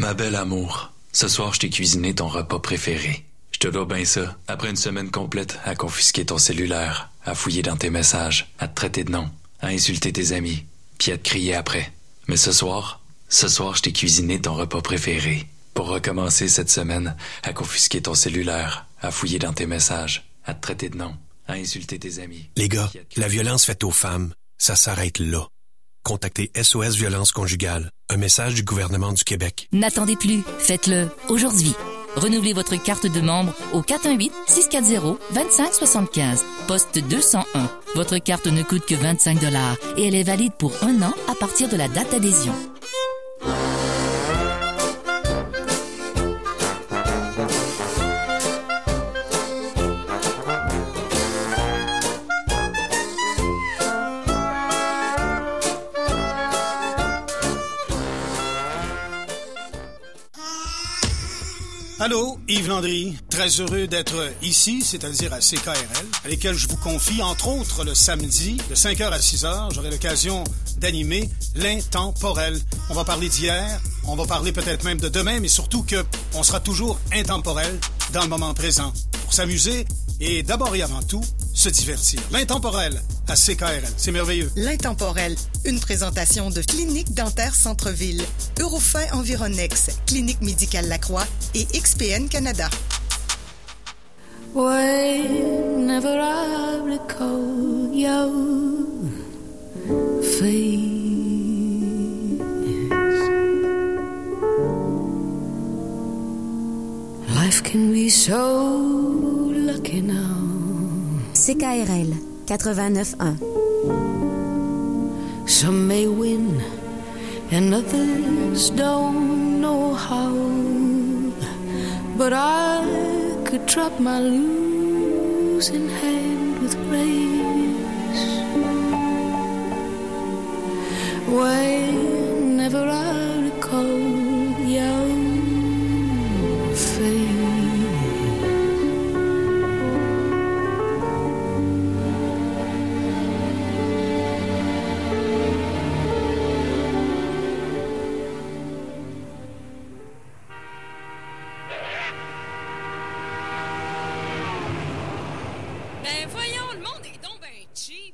Ma belle amour, ce soir, je t'ai cuisiné ton repas préféré. Je te dois bien ça. Après une semaine complète à confisquer ton cellulaire, à fouiller dans tes messages, à te traiter de nom, à insulter tes amis, puis à te crier après. Mais ce soir, je t'ai cuisiné ton repas préféré. Pour recommencer cette semaine à confisquer ton cellulaire, à fouiller dans tes messages, à te traiter de nom, à insulter tes amis. Les gars, la violence faite aux femmes, ça s'arrête là. Contactez SOS Violence Conjugale. Un message du gouvernement du Québec. N'attendez plus, faites-le aujourd'hui. Renouvelez votre carte de membre au 418-640-2575, poste 201. Votre carte ne coûte que 25 $ et elle est valide pour 1 an à partir de la date d'adhésion. Allô, Yves Landry. Très heureux d'être ici, c'est-à-dire à CKRL, à lesquels je vous confie, entre autres, le samedi, de 5h à 6h, j'aurai l'occasion d'animer l'intemporel. On va parler d'hier, on va parler peut-être même de demain, mais surtout qu'on sera toujours intemporel dans le moment présent, pour s'amuser et d'abord et avant tout, se divertir. L'intemporel à CKRL, c'est merveilleux. L'intemporel, une présentation de Clinique Dentaire Centre-Ville, Eurofin Environex, Clinique Médicale Lacroix et XPN Canada. Whenever I recall your face, life can be so lucky now. CKRL 89.1. Some may win and others don't know how, but I could drop my losing hand with grace.